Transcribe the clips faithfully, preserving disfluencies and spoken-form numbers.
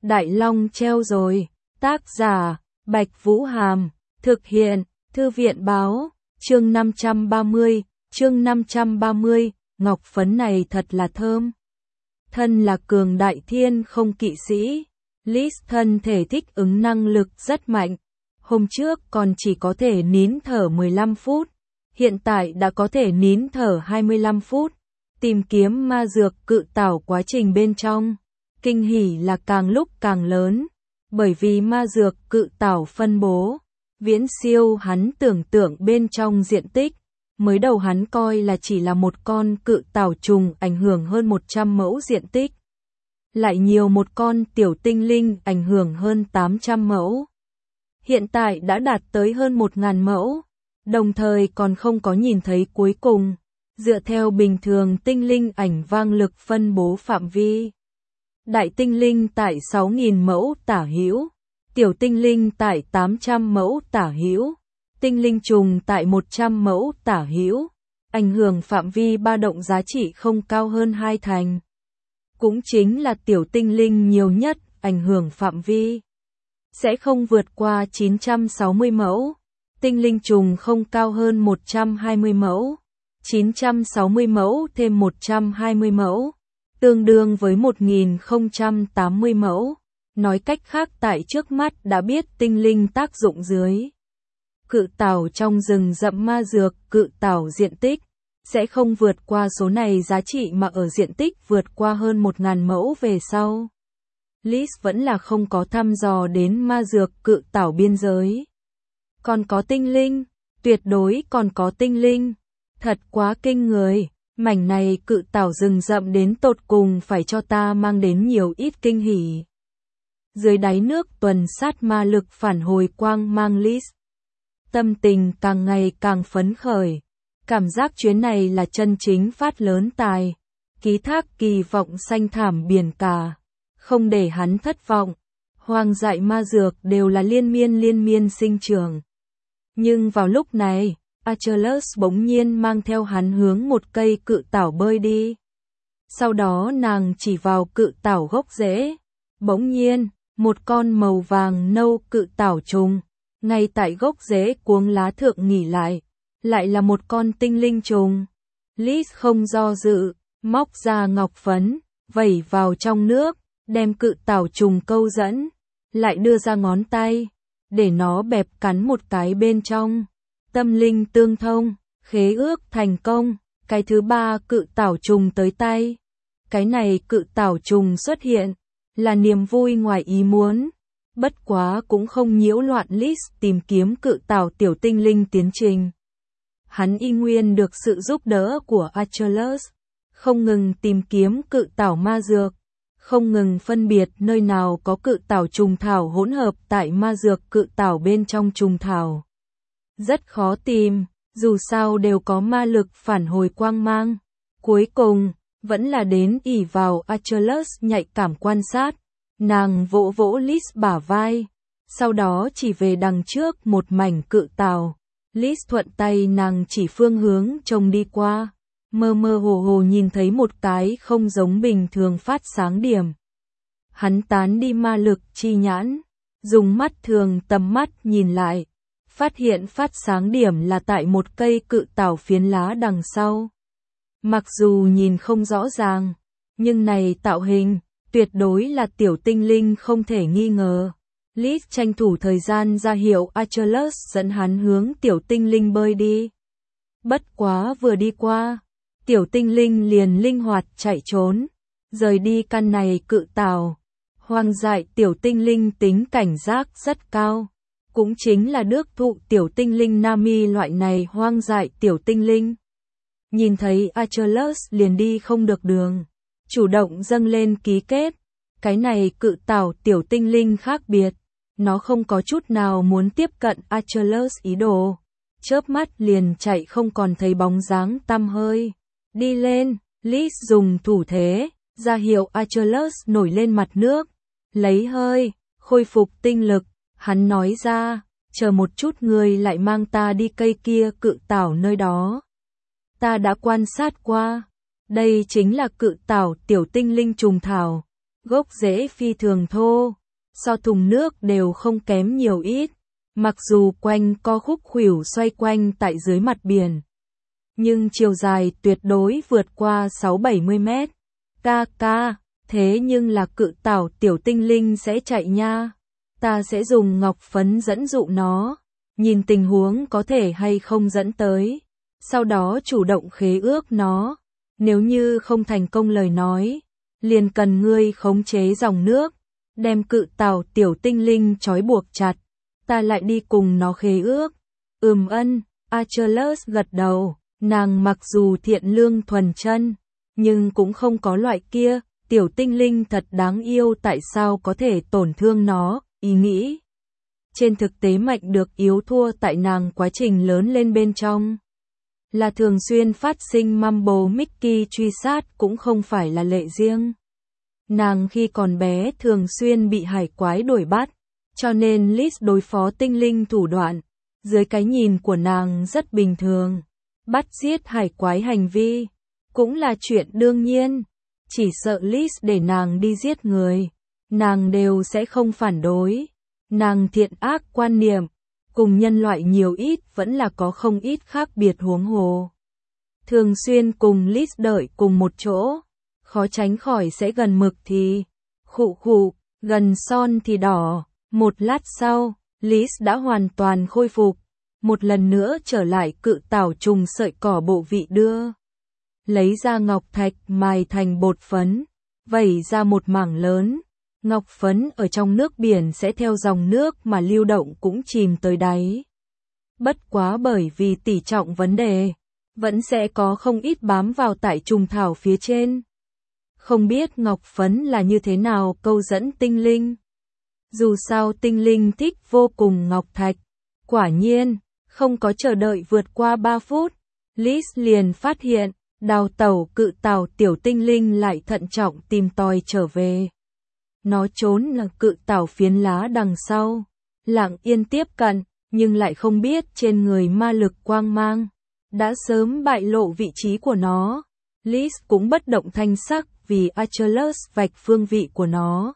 Đại Long treo rồi. Tác giả, Bạch Vũ Hàm. Thực hiện, Thư viện Báo. Chương năm trăm ba mươi, chương năm trăm ba mươi, ngọc phấn này thật là thơm. Thân là cường đại thiên không kỵ sĩ, Liz thân thể thích ứng năng lực rất mạnh. Hôm trước còn chỉ có thể nín thở mười lăm phút, hiện tại đã có thể nín thở hai mươi lăm phút. Tìm kiếm ma dược cự tảo quá trình bên trong, kinh hỉ là càng lúc càng lớn, bởi vì ma dược cự tảo phân bố viễn siêu hắn tưởng tượng bên trong diện tích. Mới đầu hắn coi là chỉ là một con cự tảo trùng ảnh hưởng hơn một trăm mẫu diện tích. Lại nhiều một con tiểu tinh linh ảnh hưởng hơn tám trăm mẫu. Hiện tại đã đạt tới hơn một nghìn mẫu, đồng thời còn không có nhìn thấy cuối cùng. Dựa theo bình thường tinh linh ảnh vang lực phân bố phạm vi. Đại tinh linh tại sáu nghìn mẫu tả hữu, tiểu tinh linh tại tám trăm mẫu tả hữu, tinh linh trùng tại một trăm mẫu tả hữu, ảnh hưởng phạm vi ba động giá trị không cao hơn hai thành. Cũng chính là tiểu tinh linh nhiều nhất, ảnh hưởng phạm vi sẽ không vượt qua chín trăm sáu mươi mẫu, tinh linh trùng không cao hơn một trăm hai mươi mẫu, chín trăm sáu mươi mẫu thêm một trăm hai mươi mẫu, tương đương với một nghìn không trăm tám mươi mẫu. Nói cách khác tại trước mắt đã biết tinh linh tác dụng dưới. Cự tảo trong rừng rậm ma dược cự tảo diện tích sẽ không vượt qua số này giá trị mà ở diện tích vượt qua hơn một nghìn mẫu về sau. Liz vẫn là không có thăm dò đến ma dược cự tảo biên giới. Còn có tinh linh, tuyệt đối còn có tinh linh. Thật quá kinh người, mảnh này cự tảo rừng rậm đến tột cùng phải cho ta mang đến nhiều ít kinh hỉ. Dưới đáy nước tuần sát ma lực phản hồi quang mang Liz. Tâm tình càng ngày càng phấn khởi. Cảm giác chuyến này là chân chính phát lớn tài. Ký thác kỳ vọng xanh thảm biển cả. Không để hắn thất vọng. Hoang dại ma dược đều là liên miên liên miên sinh trưởng. Nhưng vào lúc này, Achilles bỗng nhiên mang theo hắn hướng một cây cự tảo bơi đi. Sau đó nàng chỉ vào cự tảo gốc rễ. Bỗng nhiên, một con màu vàng nâu cự tảo trùng, ngay tại gốc rễ cuống lá thượng nghỉ lại. Lại là một con tinh linh trùng. Liz không do dự, móc ra ngọc phấn, vẩy vào trong nước, đem cự tảo trùng câu dẫn, lại đưa ra ngón tay, để nó bẹp cắn một cái bên trong. Tâm linh tương thông, khế ước thành công, cái thứ ba cự tảo trùng tới tay. Cái này cự tảo trùng xuất hiện, là niềm vui ngoài ý muốn. Bất quá cũng không nhiễu loạn Liz tìm kiếm cự tảo tiểu tinh linh tiến trình. Hắn y nguyên được sự giúp đỡ của Achilles, không ngừng tìm kiếm cự tảo ma dược, không ngừng phân biệt nơi nào có cự tảo trùng thảo hỗn hợp tại ma dược cự tảo bên trong trùng thảo. Rất khó tìm, dù sao đều có ma lực phản hồi quang mang. Cuối cùng, vẫn là đến ỷ vào Achilles nhạy cảm quan sát. Nàng vỗ vỗ Liz bả vai, sau đó chỉ về đằng trước một mảnh cự tảo. Liz thuận tay nàng chỉ phương hướng trông đi qua, mơ mơ hồ hồ nhìn thấy một cái không giống bình thường phát sáng điểm. Hắn tán đi ma lực chi nhãn, dùng mắt thường tầm mắt nhìn lại, phát hiện phát sáng điểm là tại một cây cự tảo phiến lá đằng sau. Mặc dù nhìn không rõ ràng, nhưng này tạo hình, tuyệt đối là tiểu tinh linh không thể nghi ngờ. Liz tranh thủ thời gian ra hiệu Achilles dẫn hắn hướng tiểu tinh linh bơi đi. Bất quá vừa đi qua, tiểu tinh linh liền linh hoạt chạy trốn, rời đi căn này cự tảo. Hoang dại tiểu tinh linh tính cảnh giác rất cao, cũng chính là đước thụ tiểu tinh linh Nami loại này hoang dại tiểu tinh linh. Nhìn thấy Achilles liền đi không được đường, chủ động dâng lên ký kết. Cái này cự tảo tiểu tinh linh khác biệt, nó không có chút nào muốn tiếp cận Achilles ý đồ, chớp mắt liền chạy không còn thấy bóng dáng tăm hơi. Đi lên, Liz dùng thủ thế, ra hiệu Achilles nổi lên mặt nước, lấy hơi, khôi phục tinh lực. Hắn nói ra, chờ một chút ngươi lại mang ta đi cây kia cự tảo nơi đó. Ta đã quan sát qua, đây chính là cự tảo tiểu tinh linh trùng thảo. gốc rễ phi thường thô, so thùng nước đều không kém nhiều ít, mặc dù quanh co khúc khuỷu xoay quanh tại dưới mặt biển, nhưng chiều dài tuyệt đối vượt qua sáu bảy mươi mét. Ca ca, thế nhưng là cự tảo tiểu tinh linh sẽ chạy nha. Ta sẽ dùng ngọc phấn dẫn dụ nó, nhìn tình huống có thể hay không dẫn tới, sau đó chủ động khế ước nó. Nếu như không thành công lời nói, liền cần ngươi khống chế dòng nước, đem cự tảo tiểu tinh linh trói buộc chặt, ta lại đi cùng nó khế ước. Ừm ân, Achilles gật đầu, nàng mặc dù thiện lương thuần chân, nhưng cũng không có loại kia, tiểu tinh linh thật đáng yêu tại sao có thể tổn thương nó, ý nghĩ. Trên thực tế mệnh được yếu thua tại nàng quá trình lớn lên bên trong. Là thường xuyên phát sinh Mumble Mickey truy sát cũng không phải là lệ riêng. Nàng khi còn bé thường xuyên bị hải quái đuổi bắt, cho nên Liz đối phó tinh linh thủ đoạn, dưới cái nhìn của nàng rất bình thường. Bắt giết hải quái hành vi, cũng là chuyện đương nhiên. Chỉ sợ Liz để nàng đi giết người, nàng đều sẽ không phản đối. Nàng thiện ác quan niệm, cùng nhân loại nhiều ít vẫn là có không ít khác biệt huống hồ. Thường xuyên cùng Liz đợi cùng một chỗ, khó tránh khỏi sẽ gần mực thì khụ khụ, gần son thì đỏ. Một lát sau, Liz đã hoàn toàn khôi phục, một lần nữa trở lại cự tảo trùng sợi cỏ bộ vị đưa. Lấy ra ngọc thạch mài thành bột phấn, vẩy ra một mảng lớn. Ngọc phấn ở trong nước biển sẽ theo dòng nước mà lưu động cũng chìm tới đáy. Bất quá bởi vì tỷ trọng vấn đề, vẫn sẽ có không ít bám vào tại trùng thảo phía trên. Không biết ngọc phấn là như thế nào câu dẫn tinh linh. Dù sao tinh linh thích vô cùng ngọc thạch. Quả nhiên, không có chờ đợi vượt qua ba phút, Liz liền phát hiện, đào tẩu cự tảo tiểu tinh linh lại thận trọng tìm tòi trở về. Nó trốn là cự tảo phiến lá đằng sau, lặng yên tiếp cận, nhưng lại không biết trên người ma lực quang mang đã sớm bại lộ vị trí của nó. Liz cũng bất động thanh sắc vì Achilles vạch phương vị của nó.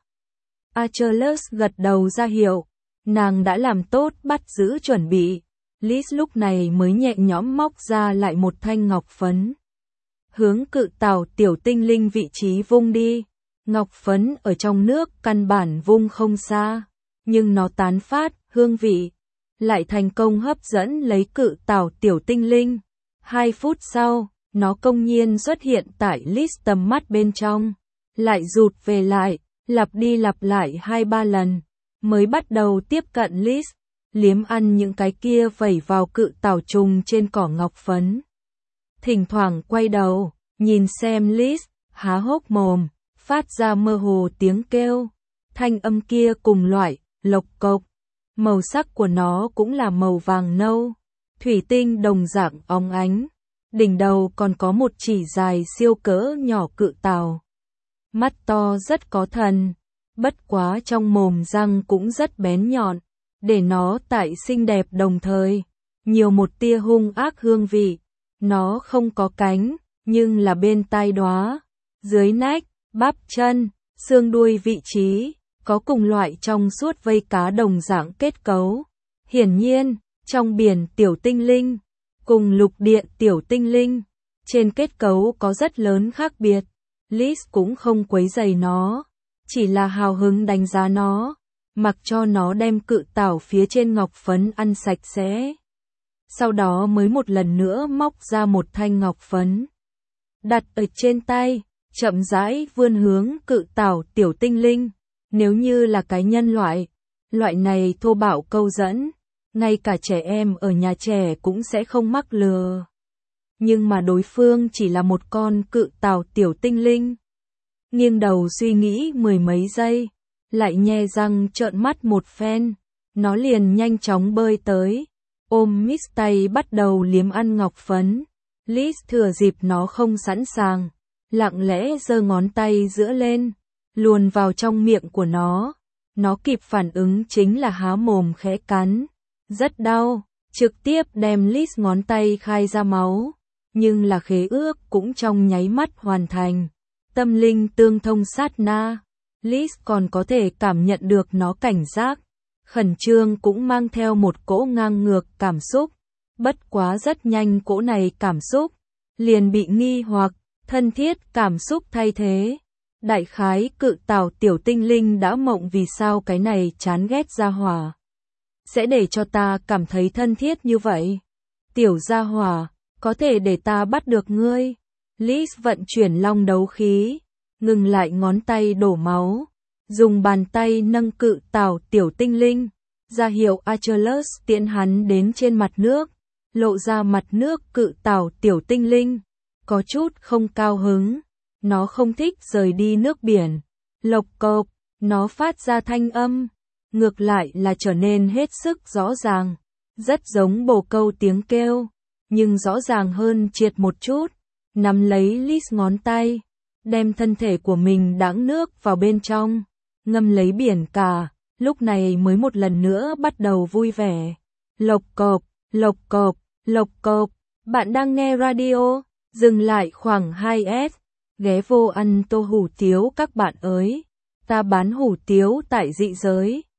Achilles gật đầu ra hiệu, nàng đã làm tốt bắt giữ chuẩn bị. Liz lúc này mới nhẹ nhõm móc ra lại một thanh ngọc phấn, hướng cự tảo tiểu tinh linh vị trí vung đi. Ngọc phấn ở trong nước căn bản vung không xa, nhưng nó tán phát hương vị, lại thành công hấp dẫn lấy cự tảo tiểu tinh linh. Hai phút sau, nó công nhiên xuất hiện tại Liz tầm mắt bên trong, lại rụt về lại, lặp đi lặp lại hai ba lần, mới bắt đầu tiếp cận Liz, liếm ăn những cái kia vẩy vào cự tảo trùng trên cỏ ngọc phấn. Thỉnh thoảng quay đầu, nhìn xem Liz, há hốc mồm, phát ra mơ hồ tiếng kêu. Thanh âm kia cùng loại, lộc cộc. Màu sắc của nó cũng là màu vàng nâu, thủy tinh đồng dạng óng ánh. Đỉnh đầu còn có một chỉ dài siêu cỡ nhỏ cự tảo. Mắt to rất có thần, bất quá trong mồm răng cũng rất bén nhọn, để nó tại xinh đẹp đồng thời, nhiều một tia hung ác hương vị. Nó không có cánh, nhưng là bên tai đóa, dưới nách, bắp chân, xương đuôi vị trí, có cùng loại trong suốt vây cá đồng dạng kết cấu. Hiển nhiên, trong biển tiểu tinh linh, cùng lục địa tiểu tinh linh, trên kết cấu có rất lớn khác biệt. Liz cũng không quấy rầy nó, chỉ là hào hứng đánh giá nó, mặc cho nó đem cự tảo phía trên ngọc phấn ăn sạch sẽ. Sau đó mới một lần nữa móc ra một thanh ngọc phấn, đặt ở trên tay, chậm rãi vươn hướng cự tảo tiểu tinh linh. Nếu như là cái nhân loại, loại này thô bạo câu dẫn, ngay cả trẻ em ở nhà trẻ cũng sẽ không mắc lừa. Nhưng mà đối phương chỉ là một con cự tảo tiểu tinh linh. Nghiêng đầu suy nghĩ mười mấy giây, lại nhe răng trợn mắt một phen, nó liền nhanh chóng bơi tới, ôm Miss tay bắt đầu liếm ăn ngọc phấn. Liz thừa dịp nó không sẵn sàng, lặng lẽ giơ ngón tay giữa lên, luồn vào trong miệng của nó. Nó kịp phản ứng chính là há mồm khẽ cắn, rất đau, trực tiếp đem Liz ngón tay khai ra máu. Nhưng là khế ước cũng trong nháy mắt hoàn thành, tâm linh tương thông sát na. Liz còn có thể cảm nhận được nó cảnh giác, khẩn trương cũng mang theo một cỗ ngang ngược cảm xúc. Bất quá rất nhanh cỗ này cảm xúc liền bị nghi hoặc, thân thiết cảm xúc thay thế. Đại khái cự tảo tiểu tinh linh đã mộng vì sao cái này chán ghét gia hỏa sẽ để cho ta cảm thấy thân thiết như vậy. Tiểu gia hỏa, có thể để ta bắt được ngươi. Liz vận chuyển long đấu khí, ngừng lại ngón tay đổ máu, dùng bàn tay nâng cự tảo tiểu tinh linh, ra hiệu Achilles tiễn hắn đến trên mặt nước, lộ ra mặt nước cự tảo tiểu tinh linh, có chút không cao hứng, nó không thích rời đi nước biển. Lộc cộc, nó phát ra thanh âm, ngược lại là trở nên hết sức rõ ràng, rất giống bồ câu tiếng kêu, nhưng rõ ràng hơn triệt một chút, nắm lấy Liz ngón tay, đem thân thể của mình đãng nước vào bên trong, ngâm lấy biển cả, lúc này mới một lần nữa bắt đầu vui vẻ. Lộc cộc, lộc cộc, lộc cộc, bạn đang nghe radio, dừng lại khoảng hai phút, ghé vô ăn tô hủ tiếu các bạn ơi, ta bán hủ tiếu tại dị giới.